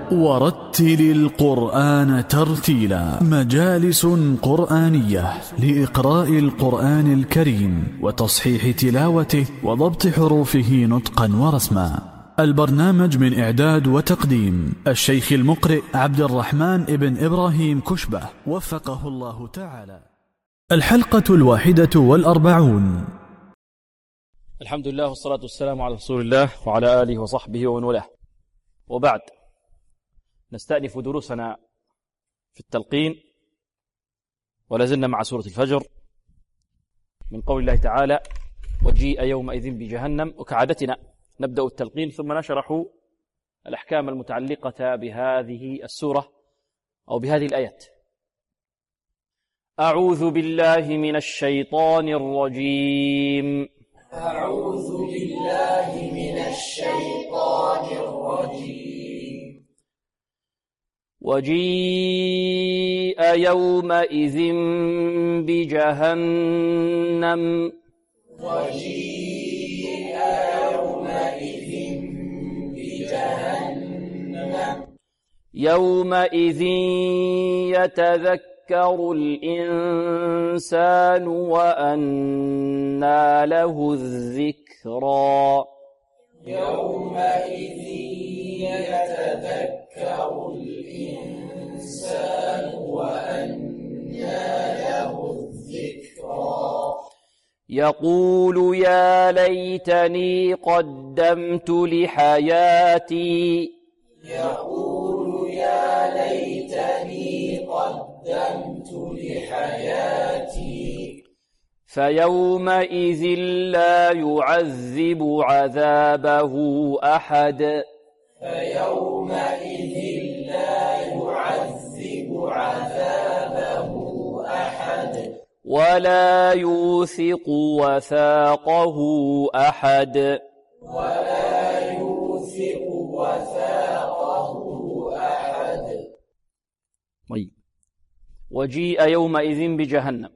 ورتل القرآن ترتيلا. مجالس قرآنية لإقراء القرآن الكريم وتصحيح تلاوته وضبط حروفه نطقا ورسما. البرنامج من إعداد وتقديم الشيخ المقرئ عبد الرحمن ابن إبراهيم كشبة وفقه الله تعالى. الحلقة 41. الحمد لله والصلاة والسلام على رسول الله وعلى آله وصحبه ومن والاه، وبعد. نستأنف دروسنا في التلقين ولازلنا مع سورة الفجر من قول الله تعالى: وجيء يومئذ بجهنم. وكعادتنا نبدأ التلقين ثم نشرح الأحكام المتعلقة بهذه السورة أو بهذه الآيات. أعوذ بالله من الشيطان الرجيم. أعوذ بالله من الشيطان الرجيم. وجيء يومئذ بجهنم. وجيء يومئذ بجهنم. يومئذ يتذكر الإنسان وأنى له الذكرى. يومئذ يتذكر الإنسان وأنى له الذكرى. يقول يا ليتني قدمت لحياتي. يقول يا ليتني قدمت لحياتي. فيومئذ لا يعذب عذابه أحد. فيومئذ لا يعذب عذابه أحد. ولا يوثق وثاقه أحد. ولا يوثق وثاقه أحد. طيب. وجيء يومئذ بجهنم.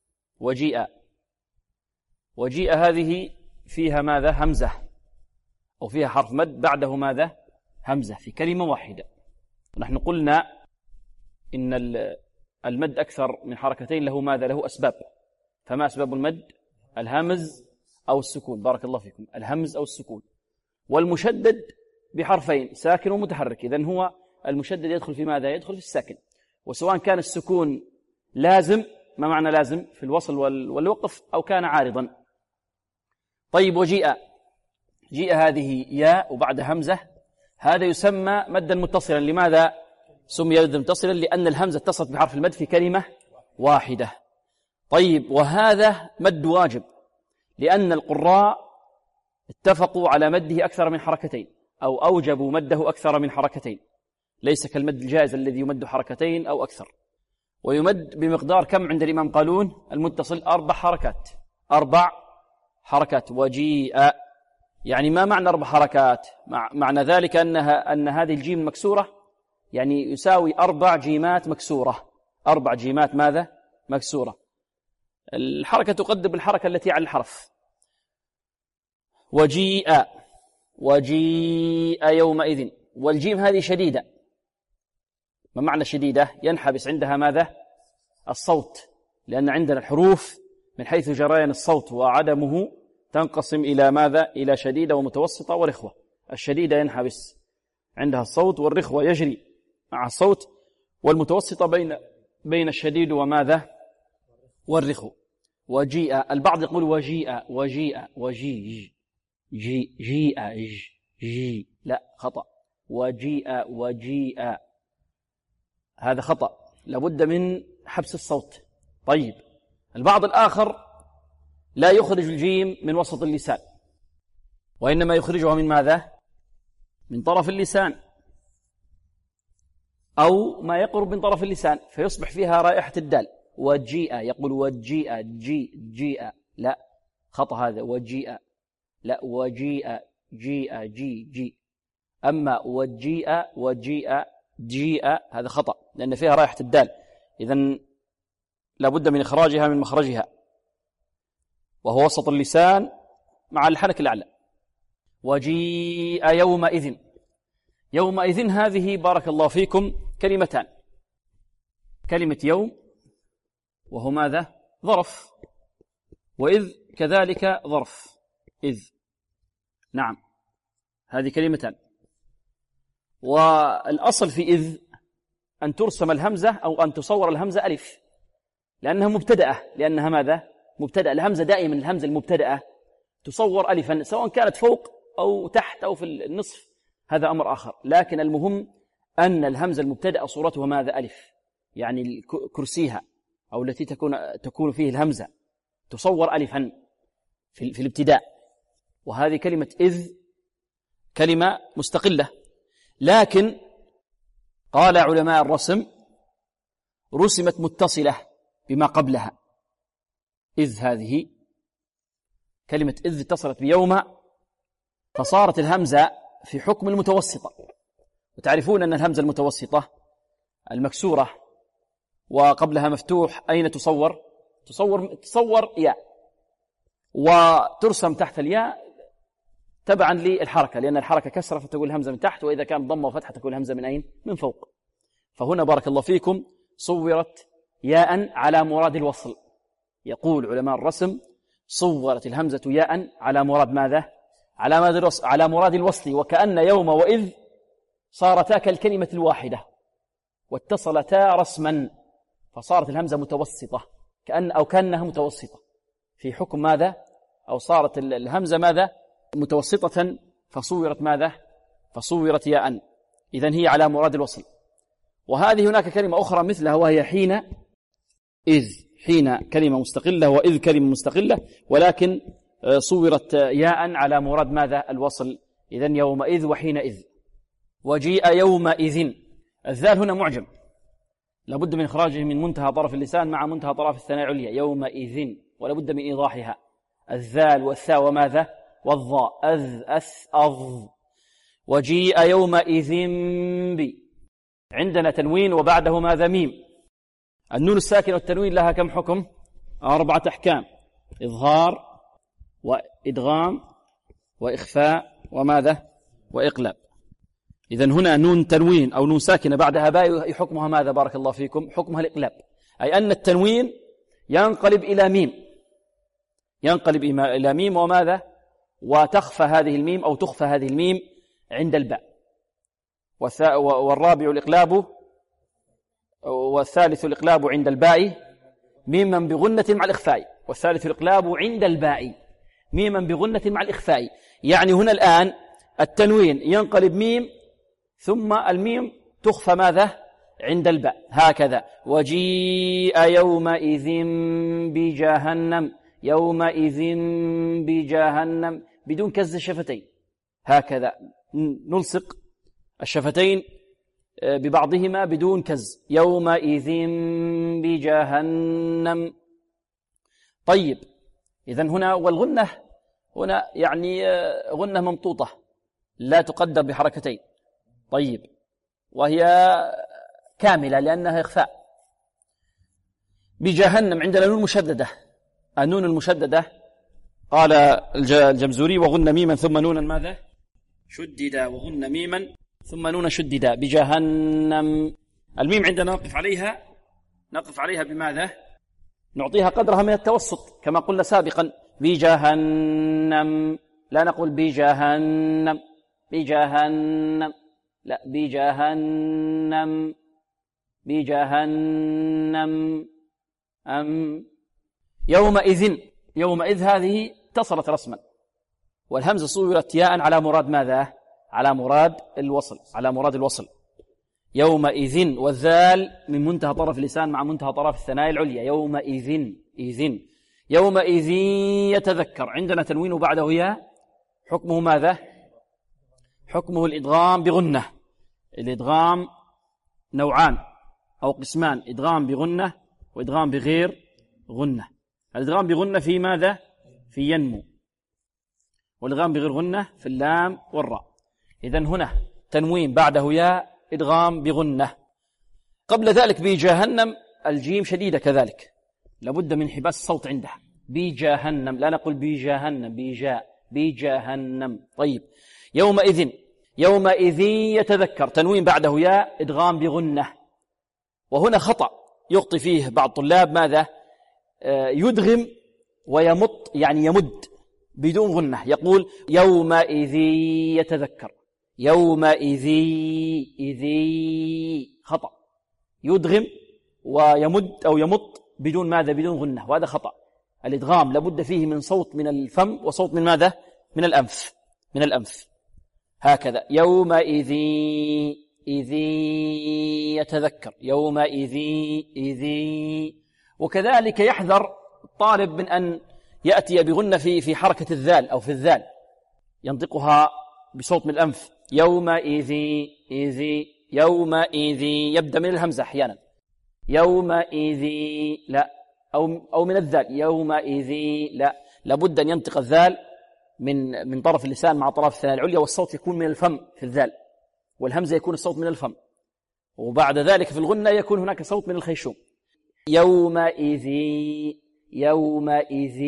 وجيء هذه فيها ماذا؟ همزة، أو فيها حرف مد بعده ماذا؟ همزة في كلمة واحدة. نحن قلنا إن المد أكثر من حركتين له ماذا؟ له أسباب. فما أسباب المد؟ الهمز أو السكون. بارك الله فيكم. الهمز أو السكون. والمشدد بحرفين ساكن ومتحرك. إذن هو المشدد يدخل في ماذا؟ يدخل في الساكن. وسواء كان السكون لازم، ما معنى لازم؟ في الوصل والوقف، أو كان عارضا. طيب. جيء هذه ياء وبعد همزة، هذا يسمى مدا متصلا. لماذا سمي مدا متصلا؟ لأن الهمزة اتصلت بحرف المد في كلمة واحدة. طيب. وهذا مد واجب، لأن القراء اتفقوا على مده أكثر من حركتين، أو أوجبوا مده أكثر من حركتين، ليس كالمد الجائز الذي يمد حركتين أو أكثر. ويمد بمقدار كم عند الإمام قالون؟ المتصل 4 حركات. 4 حركات. وجيء يعني ما معنى 4 حركات؟ معنى ذلك أن هذه الجيم المكسورة يعني يساوي 4 جيمات مكسورة. 4 جيمات ماذا؟ مكسورة. الحركة تقدم الحركة التي على الحرف. وجيء يومئذ. والجيم هذه شديدة. ما معنى شديدة؟ ينحبس عندها ماذا؟ الصوت، لأن عندنا الحروف من حيث جريان الصوت وعدمه تنقسم إلى ماذا؟ إلى شديدة ومتوسطة ورخوة. الشديدة ينحبس عندها الصوت، والرخوة يجري مع الصوت، والمتوسطة بين الشديد وماذا؟ والرخو. وجيء. البعض يقول وجيء جي. لا، خطأ. وجيء هذا خطأ، لابد من حبس الصوت. طيب. البعض الآخر لا يخرج الجيم من وسط اللسان، وإنما يخرجها من ماذا؟ من طرف اللسان، أو ما يقرب من طرف اللسان، فيصبح فيها رائحة الدال. وجيء. يقول وجيء جيء. لا، خطأ هذا. وجيء. لا، وجيء جي. أما وجيء جيء هذا خطأ، لأن فيها رائحة الدال. إذن لابد من إخراجها من مخرجها، وهو وسط اللسان مع الحنك الأعلى. وجيء يومئذ. يومئذ هذه بارك الله فيكم كلمتان، كلمة يوم وهو ماذا؟ ظرف، وإذ كذلك ظرف، إذ، نعم، هذه كلمتان. والأصل في إذ أن ترسم الهمزة أو أن تصور الهمزة ألف، لأنها مبتدأة، لأنها ماذا؟ مبتدأة. الهمزة دائما الهمزة المبتدأة تصور ألفا، سواء كانت فوق أو تحت أو في النصف، هذا أمر آخر، لكن المهم أن الهمزة المبتدأة صورتها ماذا؟ ألف، يعني كرسيها أو التي تكون فيه الهمزة تصور ألفا في الابتداء. وهذه كلمة إذ كلمة مستقلة، لكن قال علماء الرسم رسمت متصلة بما قبلها. إذ هذه كلمة إذ اتصلت بيوم، فصارت الهمزة في حكم المتوسطة. وتعرفون أن الهمزة المتوسطة المكسورة وقبلها مفتوح أين تصور؟ تصور ياء، وترسم تحت الياء تبعا للحركة، لأن الحركة كسرة فتقول الهمزة من تحت، وإذا كان ضمة وفتحة تقول الهمزة من أين؟ من فوق. فهنا بارك الله فيكم صورت ياء على مراد الوصل. يقول علماء الرسم صورت الهمزة ياء على مراد ماذا؟ على مراد الوصل، وكأن يوم وإذ صارتا كالكلمة الواحدة واتصلتا رسما، فصارت الهمزة متوسطة كأنها متوسطة في حكم ماذا؟ أو صارت الهمزة ماذا؟ متوسطة، فصورت ماذا؟ فصورت ياء، إذن هي على مراد الوصل. وهذه هناك كلمة أخرى مثلها وهي حين. إذ حين كلمة مستقلة، وإذ كلمة مستقلة، ولكن صورت ياء على مراد ماذا؟ الوصل. إذن يومئذ وحينئذ. وجيء يومئذ، الذال هنا معجم، لابد من إخراجه من منتهى طرف اللسان مع منتهى طرف الثنايا العليا، يومئذ، ولابد من إيضاحها، الذال والثاء وماذا؟ والظاء، أذ أث أظ. وجيء يومئذ بي، عندنا تنوين وبعده ماذا؟ ميم. النون الساكن والتنوين لها كم حكم؟ 4 أحكام: إظهار وإدغام وإخفاء وماذا؟ وإقلاب. إذن هنا نون تنوين أو نون ساكنة بعدها باء، حكمها ماذا بارك الله فيكم؟ حكمها الإقلاب، أي أن التنوين ينقلب إلى ميم، ينقلب إلى ميم، وماذا؟ وتخفى هذه الميم أو تخفى هذه الميم عند الباء. والرابع الإقلاب، والثالث الإقلاب عند الباء ميما بغنة مع الإخفاء، والثالث الإقلاب عند الباء ميما بغنة مع الإخفاء. يعني هنا الآن التنوين ينقلب ميم، ثم الميم تخفى ماذا؟ عند الباء، هكذا. وجيء يومئذ بجهنم، يومئذ بجهنم، بدون كز الشفتين، هكذا نلصق الشفتين ببعضهما بدون كز، يومئذ بجهنم. طيب، إذن هنا والغنة هنا يعني غنة ممطوطة لا تقدر بحركتين، طيب، وهي كاملة لأنها إخفاء. بجهنم عندنا نون مشددة، النون المشددة قال الجمزوري وغن ميما ثم نونا ماذا؟ شددا، وغن ميما ثم نون شددا، بجهنم. الميم عندنا نقف عليها بماذا؟ نعطيها قدرها من التوسط كما قلنا سابقا، بجهنم، لا نقول بجهنم بجهنم، لا، بجهنم بجهنم. يومئذ هذه اتصلت رسما، والهمزة صورت ياء على مراد ماذا؟ على مراد الوصل، يومئذ، والذال من منتهى طرف اللسان مع منتهى طرف الثنايا العليا، يومئذ يتذكر. عندنا تنوين بعده ياء، حكمه ماذا؟ حكمه الإدغام بغنة. الإدغام نوعان أو قسمان، إدغام بغنة وإدغام بغير غنة. الإدغام بغنة في ماذا؟ في ينمو، والإدغام بغير غنة في اللام والراء. إذن هنا تنوين بعده ياء، إدغام بغنة. قبل ذلك بجهنم الجيم شديدة كذلك، لابد من حباس الصوت عندها، بجهنم، لا نقول بجهنم، بجهنم. طيب، يومئذ يتذكر، تنوين بعده ياء، إدغام بغنة. وهنا خطأ يخطئ فيه بعض الطلاب، ماذا؟ يدغم ويمط، يعني يمد بدون غنة، يقول يومئذ يتذكر، يومئذ، خطأ، يدغم ويمد أو يمط بدون ماذا؟ بدون غنة، وهذا خطأ. الإدغام لابد فيه من صوت من الفم وصوت من ماذا؟ من الأنف، من الأنف، هكذا. يومئذ يتذكر، يومئذ وكذلك يحذر الطالب من أن يأتي بغنة في حركة الذال أو في الذال، ينطقها بصوت من الأنف. يومئذ، يومئذ، يبدأ من الهمزة أحيانا، يومئذ لا، أو من الذال، يومئذ لا، لابد أن ينطق الذال من طرف اللسان مع طرف الثنايا العليا، والصوت يكون من الفم في الذال، والهمزة يكون الصوت من الفم، وبعد ذلك في الغنة يكون هناك صوت من الخيشوم. يومئذ، يومئذ،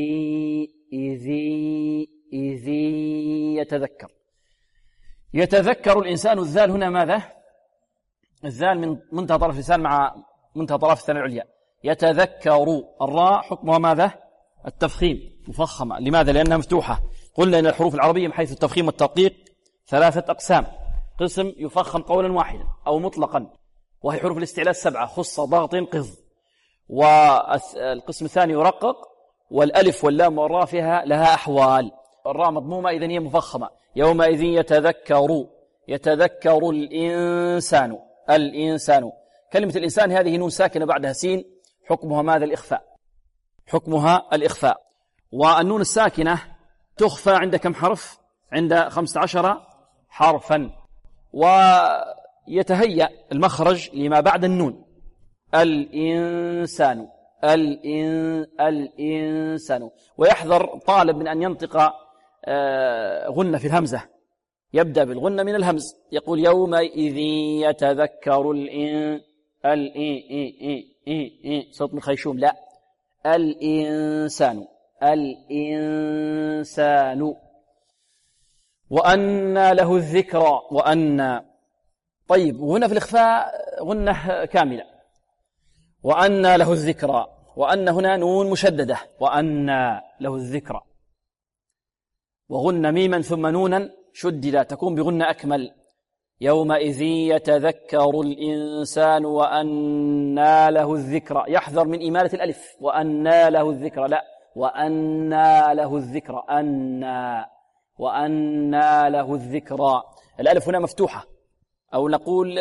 يتذكر، يتذكر الإنسان. الذال هنا ماذا؟ الذال من منتهى طرف اللسان مع منتهى طرف الثنايا العليا. يتذكر، الراء حكمها ماذا؟ التفخيم، مفخمة. لماذا؟ لأنها مفتوحة. قلنا إن الحروف العربية من حيث التفخيم والترقيق 3 أقسام: قسم يفخم قولا واحدا أو مطلقا، وهي حروف الاستعلاء 7: خص، ضغط، قض. والقسم الثاني يرقق، والألف واللام والراء فيها لها أحوال. الراء مضمومة إذن هي مفخمة. يومئذ يتذكر، يتذكر الإنسان، الإنسان. كلمة الإنسان هذه نون ساكنة بعدها سين، حكمها ماذا؟ الإخفاء، حكمها الإخفاء. والنون الساكنة تخفى عند كم حرف؟ عند 15 حرفا. ويتهيأ المخرج لما بعد النون: الإنسان، الإنسان. ويحذر طالب من أن ينطق غنة في الهمزة، يبدأ بالغنة من الهمز، يقول يومئذ يتذكر صوت من خيشوم، لا، الإنسان، الإنسان. وأن له الذكرى، وأن. طيب، وهنا في الإخفاء غنة كاملة، وأن له الذكرى، وأن هنا نون مشددة، وأن له الذكرى، وغن ميما ثم نونا شددا تكون بغنة أكمل. يومئذ يتذكر الإنسان وأن له الذكرى. يحذر من إمالة الألف، وأن له الذكرى، لا، وأن له الذكرى، وأن له الذكرى. الألف هنا مفتوحة، أو نقول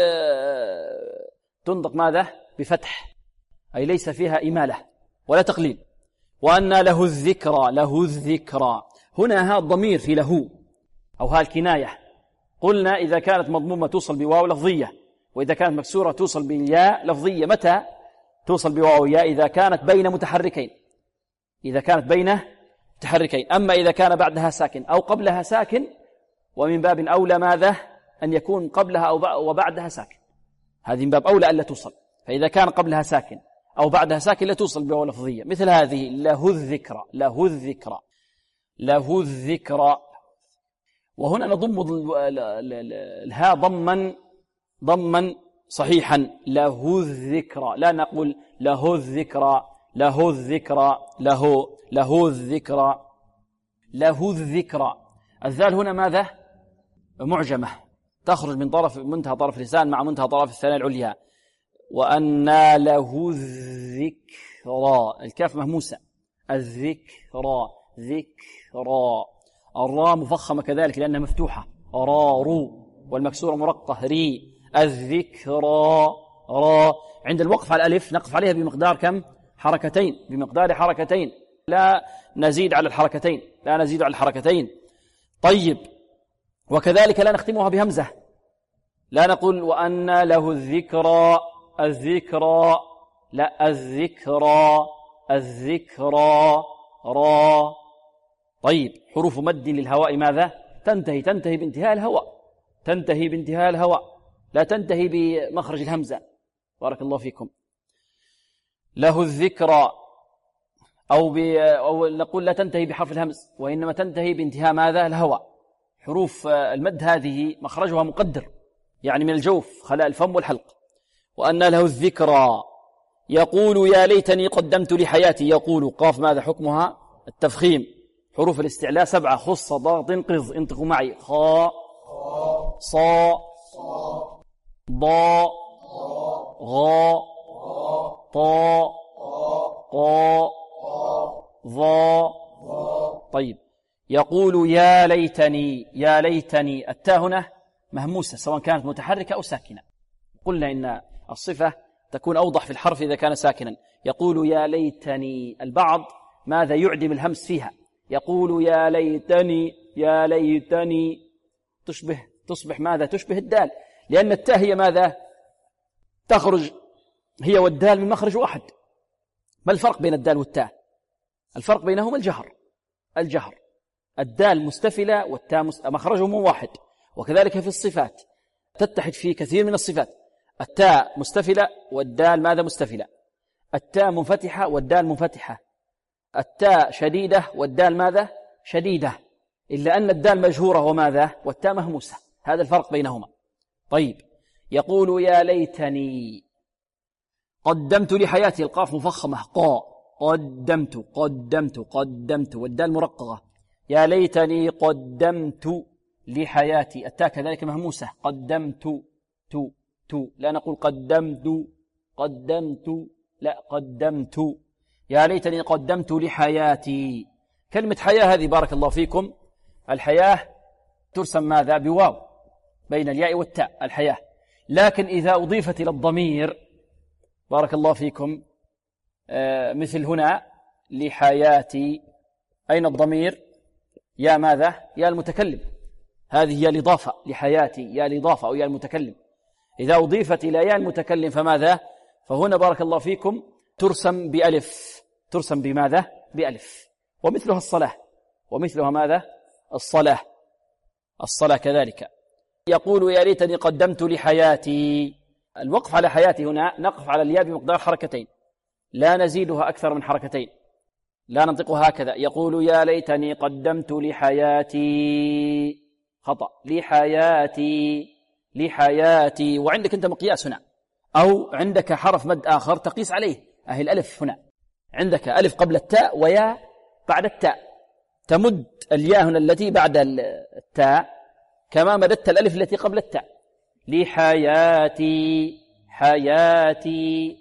تنطق ماذا؟ بفتح، أي ليس فيها إمالة ولا تقليل. وأن له الذكرى، له الذكرى. هنا ها الضمير في له، أو ها الكناية. قلنا إذا كانت مضمومة توصل بواو لفظية، وإذا كانت مكسورة توصل بالياء لفظية. متى توصل بواو ياء؟ إذا كانت بين متحركين، إذا كانت بين متحركين. أما إذا كان بعدها ساكن أو قبلها ساكن، ومن باب أولى ماذا؟ أن يكون قبلها أو وبعدها ساكن، هذه من باب أولى ألا توصل. فإذا كان قبلها ساكن أو بعدها ساكن لا توصل بواو لفظية، مثل هذه: له الذكرى، له الذكرى، له الذكرى. وهنا نضم الهاء ضما صحيحا، له الذكرى، لا نقول له الذكرى، له الذكرى، له الذكرى، له الذكرى. الذال هنا ماذا؟ معجمة، تخرج من طرف منتهى طرف اللسان مع منتهى طرف الثنايا العليا. وأن له الذكرى، الكاف مهموسة، الذكرى، ذكرى. الراء مفخمة كذلك لأنها مفتوحة، رارو، والمكسورة مرقة، ري. الذكرى، را. عند الوقف على الألف نقف عليها بمقدار كم؟ حركتين، بمقدار حركتين، لا نزيد على الحركتين، لا نزيد على الحركتين. طيب، وكذلك لا نختمها بهمزة، لا نقول وأن له الذكرى، الذكرى، لا، الذكرى، الذكرى، را. طيب، حروف مد للهواء ماذا؟ تنتهي بانتهاء الهواء، تنتهي بانتهاء الهواء، لا تنتهي بمخرج الهمزة. بارك الله فيكم. له الذكرى، أو نقول لا تنتهي بحرف الهمز، وإنما تنتهي بانتهاء ماذا؟ الهواء. حروف المد هذه مخرجها مقدر، يعني من الجوف خلاء الفم والحلق. وأن له الذكرى، يقول يا ليتني قدمت لحياتي. يقول قاف ماذا حكمها؟ التفخيم. حروف الاستعلاء 7، خص ضاء قز. انطقوا معي: خاء صاء ضاء غاء طاء قاء ظاء. طيب، يقول يا ليتني. يا ليتني التاء هنا مهموسة سواء كانت متحركة أو ساكنة. قلنا إن الصفة تكون أوضح في الحرف إذا كان ساكنا. يقول يا ليتني، البعض ماذا يعدم الهمس فيها، يقول يا ليتني يا ليتني، تصبح ماذا؟ تشبه الدال، لأن التاء هي ماذا؟ تخرج هي والدال من مخرج واحد. ما الفرق بين الدال والتاء؟ الفرق بينهما الجهر. الدال مستفلة والتاء مخرجهم واحد. وكذلك في الصفات تتحد في كثير من الصفات. التاء مستفلة والدال ماذا؟ مستفلة. التاء منفتحة والدال منفتحة. التاء شديدة والدال ماذا؟ شديدة، إلا أن الدال مجهورة وماذا؟ والتاء مهموسة. هذا الفرق بينهما. طيب، يقول يا ليتني قدمت لحياتي، القاف مفخمة قاء، قدمت والدال مرققة. يا ليتني قدمت لحياتي، التاء كذلك مهموسة، قدمت لا نقول قدمت لا، قدمت. يا ليتني قدمت لحياتي. كلمة حياة هذه بارك الله فيكم، الحياة ترسم ماذا؟ بواو بين الياء والتاء، الحياة. لكن إذا أضيفت إلى الضمير بارك الله فيكم، مثل هنا لحياتي، أين الضمير؟ يا ماذا؟ يا المتكلم. هذه يا الإضافة، لحياتي يا الإضافة أو يا المتكلم. إذا أضيفت إلى يا المتكلم فماذا؟ فهنا بارك الله فيكم ترسم بألف. ترسم بماذا؟ بألف. ومثلها الصلاة، ومثلها ماذا؟ الصلاة كذلك. يقول يا ليتني قدمت لحياتي. الوقف على حياتي هنا نقف على الياء بمقدار حركتين، لا نزيدها أكثر من حركتين، لا ننطقها هكذا. يقول يا ليتني قدمت لحياتي، خطأ، لحياتي. وعندك أنت مقياس هنا، أو عندك حرف مد آخر تقيس عليه، أهي الألف. هنا عندك ألف قبل التاء ويا بعد التاء، تمد الياء هنا التي بعد التاء كما مددت الألف التي قبل التاء. لحياتي، حياتي،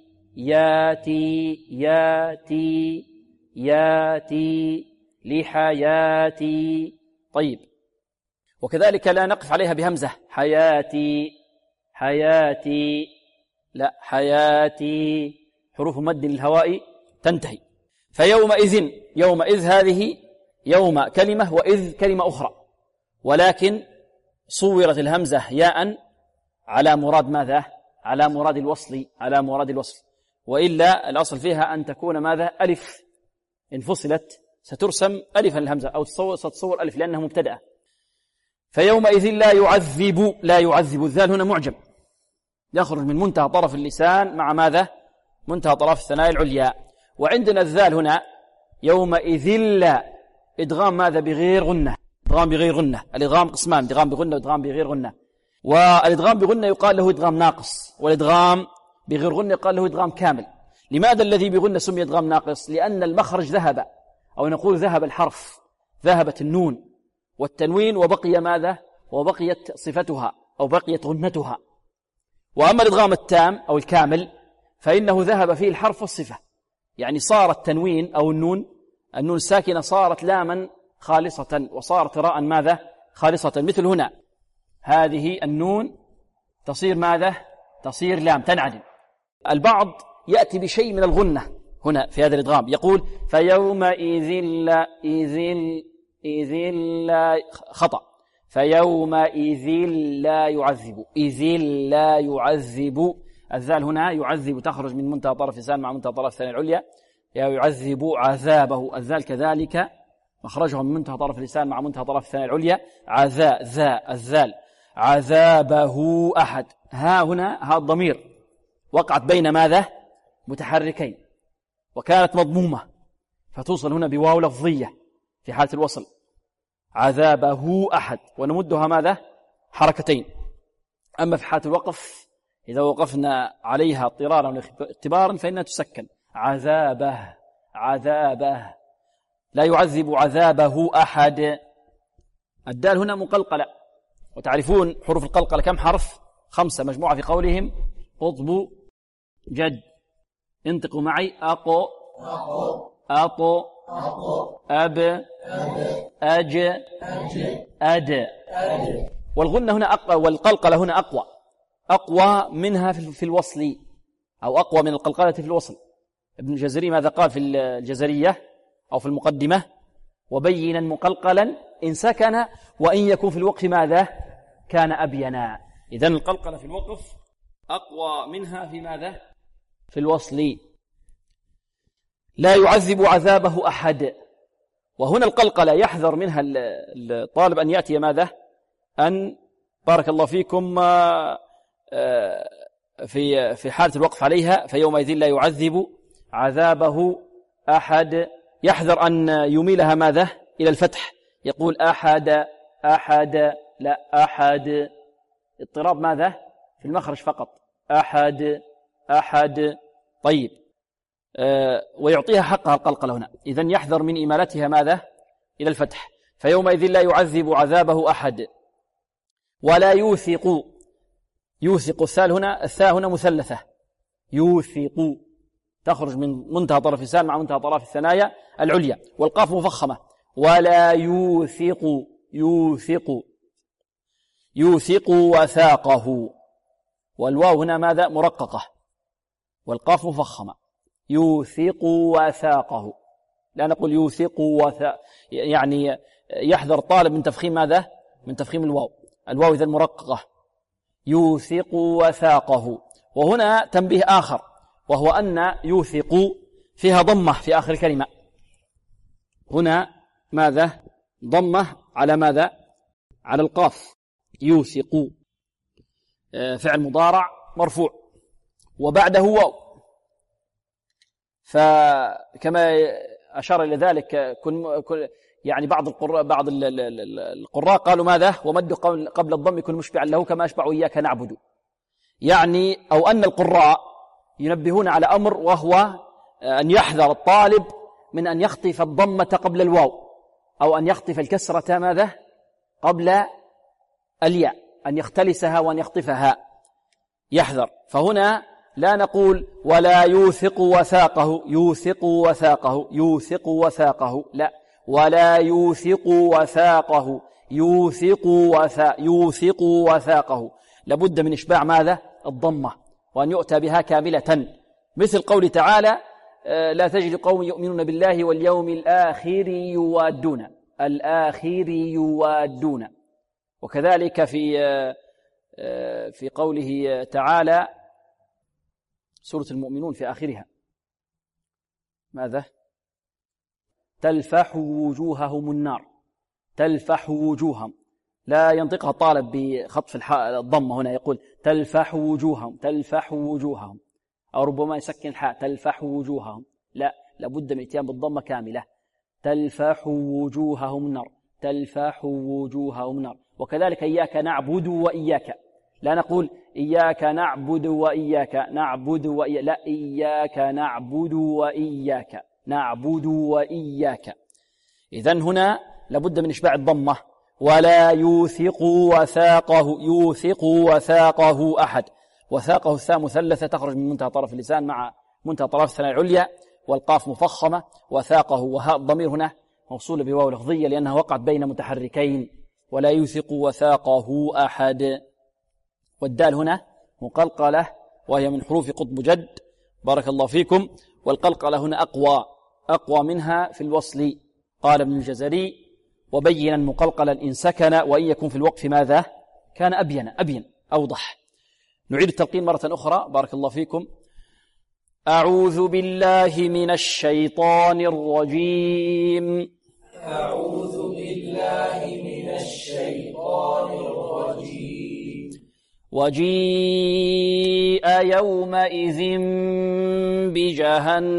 ياتي لحياتي. طيب، وكذلك لا نقف عليها بهمزة، حياتي، لا، حياتي، حروف مد للهواء تنتهي. يومئذ هذه يوم كلمة وإذ كلمة أخرى، ولكن صورت الهمزة ياء على مراد ماذا؟ على مراد الوصل. وإلا الأصل فيها أن تكون ماذا؟ ألف. إن فصلت سترسم ألفا الهمزة، أو ستصور ألف لأنها مبتدأة. فيومئذ لا يعذب، الذال هنا معجم، يخرج من منتهى طرف اللسان مع ماذا؟ منتهى طرف الثنايا العليا. وعندنا الذال هنا يومئذ لا، إدغام ماذا؟ بغير غنة. الإدغام قسمان، إدغام بغنة وإدغام بغير غنة. والإدغام بغنة يقال له إدغام ناقص، والإدغام بغير غنة يقال له إدغام كامل. لماذا الذي بغنة سمي إدغام ناقص؟ لأن المخرج ذهب، أو نقول ذهب الحرف، ذهبت النون والتنوين وبقي ماذا؟ وبقيت صفتها أو بقيت غنتها. وأما الإدغام التام أو الكامل فإنه ذهب فيه الحرف والصفة، يعني صار التنوين أو النون الساكنة صارت لاما خالصة، وصارت راء ماذا؟ خالصة. مثل هنا هذه النون تصير ماذا؟ تصير لام، تنعدم. البعض يأتي بشيء من الغنة هنا في هذا الإدغام، يقول فيومئذ لا، خطأ، فيومئذ لا يعذب، لا يعذب. الذال هنا يعذب تخرج من منتهى طرف اللسان مع منتهى طرف الثانية العليا، يعذب عذابه. الذال كذلك مخرجه من منتهى طرف اللسان مع منتهى طرف الثانية العليا. الذال عذابه أحد. هنا الضمير وقعت بين ماذا؟ متحركين، وكانت مضمومة، فتوصل هنا بواو لفظية في حالة الوصل. عذابه أحد، ونمدها ماذا؟ حركتين. أما في حالة الوقف إذا وقفنا عليها اضطرارا واختبارا فإنها تسكن. عذابه عذابه، لا يعذب عذابه أحد. الدال هنا مقلقلة، وتعرفون حروف القلقلة كم حرف؟ 5 مجموعة في قولهم قطب جد. انطقوا معي: أقو أطو أب أج أد. والغنة هنا أقوى، والقلقلة هنا أقوى منها في الوصل، أو أقوى من القلقلة في الوصل. ابن الجزري ماذا قال في الجزرية أو في المقدمة؟ وبينا مقلقلا إن سكن وإن يكون في الوقف ماذا؟ كان أبينا. إذن القلقلة في الوقف أقوى منها في ماذا؟ في الوصل. لا يعذب عذابه أحد. وهنا القلقلة يحذر منها الطالب أن يأتي ماذا؟ أن بارك الله فيكم في حالة الوقف عليها فيومئذ لا يعذب عذابه أحد. يحذر أن يميلها ماذا؟ إلى الفتح، يقول أحد أحد، لا أحد. اضطراب ماذا؟ في المخرج فقط. أحد أحد. طيب، ويعطيها حقها القلقلة هنا. إذن يحذر من إمالتها ماذا؟ إلى الفتح. فيومئذ لا يعذب عذابه أحد. ولا يوثق. يوثق الثاء هنا مثلثة. يوثق تخرج من منتهى طرف اللسان مع منتهى طرف الثنايا العليا، والقاف مفخمة. ولا يوثق. يوثق يوثق وثاقه. والواو هنا ماذا؟ مرققة، والقاف مفخمة. يوثق وثاقه، لا نقول يوثق يعني يحذر طالب من تفخيم ماذا؟ من تفخيم الواو. الواو إذا مرققة. يوثق وثاقه. وهنا تنبيه آخر، وهو أن يوثق فيها ضمة في آخر الكلمة. هنا ماذا؟ ضمة على ماذا؟ على القاف. يوثق فعل مضارع مرفوع وبعده واو. فكما أشار إلى ذلك يعني بعض القراء قالوا ماذا؟ ومد قبل الضم يكون مشبعا له كما أشبع إياك نعبد. يعني أو أن القراء ينبهون على أمر، وهو أن يحذر الطالب من أن يخطف الضمة قبل الواو، أو أن يخطف الكسرة ماذا؟ قبل الياء، أن يختلسها وأن يخطفها. يحذر. فهنا لا نقول ولا يوثق وثاقه. يوثق وثاقه يوثق وثاقه، لا، ولا يوثق وثاقه. يوثق وثاقه. لابد من إشباع ماذا؟ الضمة، وأن يؤتى بها كاملة، مثل قول تعالى: لا تجد قوم يؤمنون بالله واليوم الآخر يوادون. الآخر يوادون. وكذلك في قوله تعالى سورة المؤمنون في آخرها ماذا؟ تلفح وجوههم النار. تلفح وجوههم، لا ينطقها الطالب بخطف الضمة هنا، يقول تلفح وجوههم. تلفح وجوههم، أو ربما يسكن الحاء تلفح وجوههم، لا، لابد من اتيان بالضمة كاملة. تلفح وجوههم النار. تلفح وجوههم النار. وكذلك إياك نعبد وإياك، لا نقول إياك نعبد وإياك نعبد وإياك، لا، إياك نعبد وإياك نعبد وإياك. إذن هنا لابد من إشباع الضمة. ولا يوثق وثاقه. يوثق وثاقه أحد. وثاقه الثاء مثلثة تخرج من منتهى طرف اللسان مع منتهى طرف الثنايا العليا، والقاف مفخمة. وثاقه، وهاء الضمير هنا موصولة بواو لفظية لأنها وقعت بين متحركين. ولا يوثق وثاقه أحد. والدال هنا مقلقلة، وهي من حروف قطب جد. بارك الله فيكم. والقلقلة هنا أقوى منها في الوصل. قال ابن الجزري: وبينا مقلقلا إن سكن وإن يكون في الوقف ماذا؟ كان أبين أوضح. نعيد التلقين مرة أخرى. بارك الله فيكم. أعوذ بالله من الشيطان الرجيم. أعوذ بالله من الشيطان الرجيم. وجيء يومئذ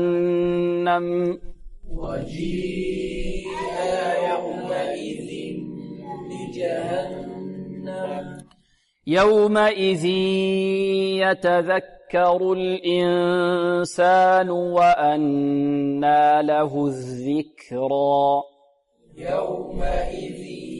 بجهنم. وجيء يومئذ يومئذ يتذكر الإنسان وأنى له الذكرى. يومئذ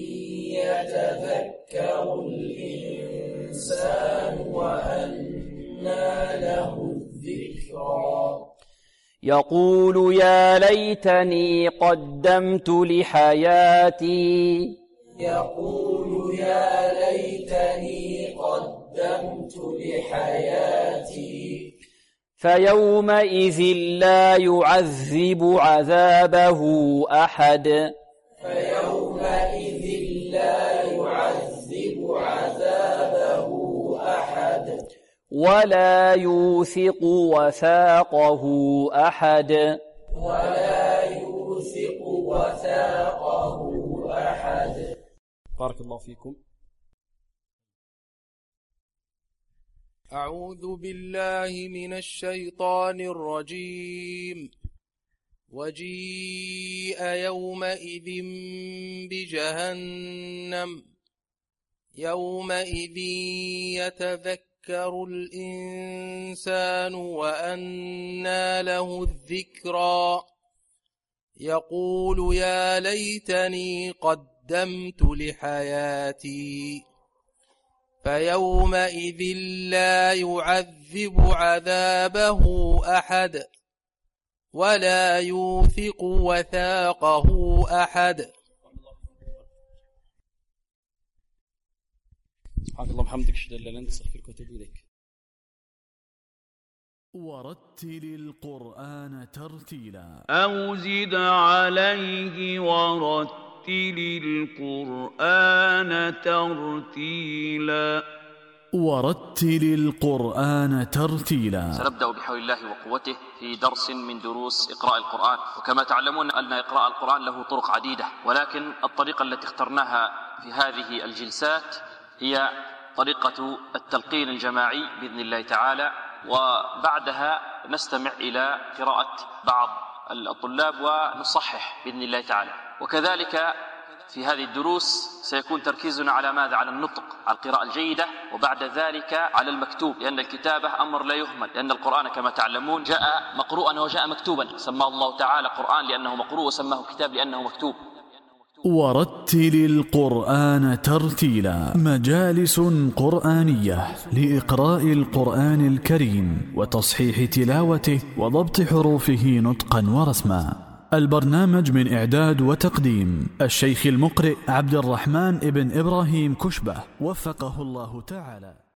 يتذكر الإنسان وأنى له الذكرى. يقول يا ليتني قدمت لحياتي. يقول يا ليتني قدمت لحياتي. فيومئذ لا يعذب عذابه أحد. فيومئذ لا يعذب عذابه أحد. ولا يوثق وثاقه أحد. ولا يوثق وثاقه أحد. بارك الله فيكم. أعوذ بالله من الشيطان الرجيم. وجيء يومئذ بجهنم يومئذ يتذكر الإنسان وأنى له الذكرى. يقول يا ليتني قدمت لحياتي. فيومئذ لا يعذب عذابه أحد ولا يوثق وثاقه أحد. سبحانك اللهم وبحمدك أشهد أن لا إله إلا أنت أستغفرك وأتوب إليك. ورتل القرآن ترتيلا أو زد عليه ورتل القرآن ترتيلا. ورتل القرآن ترتيلا. سنبدأ بحول الله وقوته في درس من دروس إقراء القرآن. وكما تعلمون أن إقراء القرآن له طرق عديدة، ولكن الطريقة التي اخترناها في هذه الجلسات هي طريقة التلقين الجماعي بإذن الله تعالى، وبعدها نستمع إلى قراءة بعض الطلاب ونصحح بإذن الله تعالى. وكذلك في هذه الدروس سيكون تركيزنا على ماذا؟ على النطق، على القراءة الجيدة، وبعد ذلك على المكتوب، لأن الكتابة أمر لا يهمل، لأن القرآن كما تعلمون جاء مقروءا وجاء مكتوبا. سماه الله تعالى قرآن لأنه مقروء، وسماه كتاب لأنه مكتوب. ورتل القرآن ترتيلا. مجالس قرآنية لإقراء القرآن الكريم وتصحيح تلاوته وضبط حروفه نطقا ورسما. البرنامج من إعداد وتقديم الشيخ المقرئ عبد الرحمن ابن إبراهيم كشبة، وفقه الله تعالى.